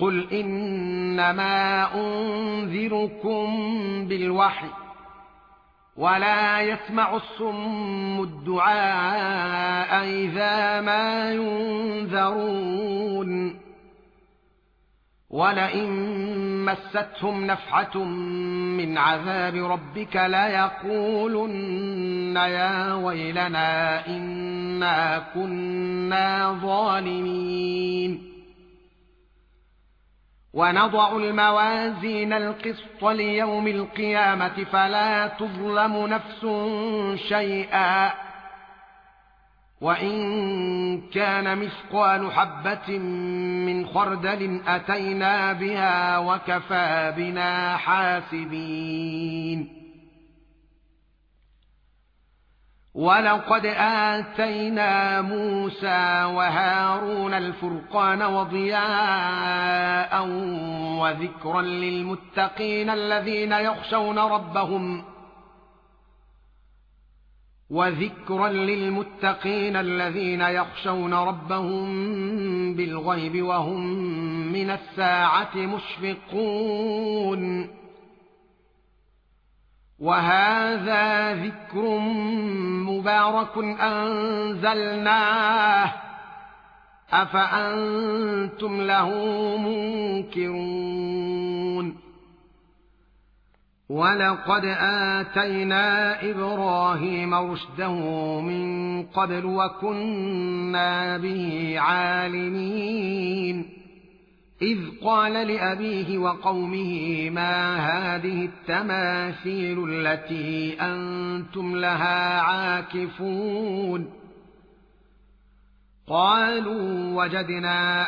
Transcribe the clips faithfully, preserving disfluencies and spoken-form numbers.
قل إنما أنذركم بالوحي ولا يسمع الصم الدعاء إذا ما ينذرون ولئن مستهم نفحة من عذاب ربك ليقولن يا ويلنا إنا كنا ظالمين ونضع الموازين القسط ليوم القيامة فلا تظلم نفس شيئا وإن كان مثقال حبة من خردل أتينا بها وكفى بنا حاسبين ولقد آتينا موسى وهارون الفرقان وضياء وذكرا للمتقين الذين يخشون ربهم وذكرا للمتقين الذين يخشون ربهم بالغيب وهم من الساعة مشفقون وهذا ذكر مبارك أنزلناه أفأنتم له منكرون ولقد آتينا إبراهيم رشده من قبل وكنا به عالمين إذ قال لأبيه وقومه ما هذه التماثيل التي أنتم لها عاكفون قالوا وجدنا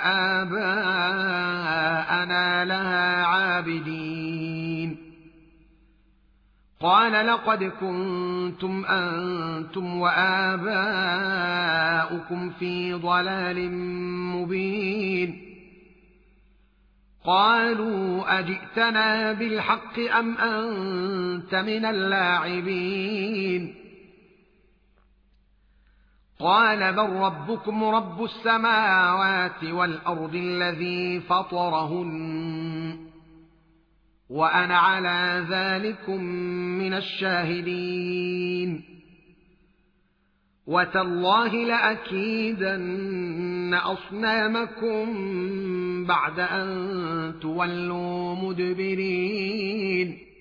آباءنا لها عابدين قال لقد كنتم أنتم وآباؤكم في ضلال مبين قالوا أجئتنا بالحق أم أنت من اللاعبين قال بل ربكم رب السماوات والأرض الذي فطرهن وأنا على ذلكم من الشاهدين وتالله لأكيدن أصنامكم بعد أن تولوا مدبرين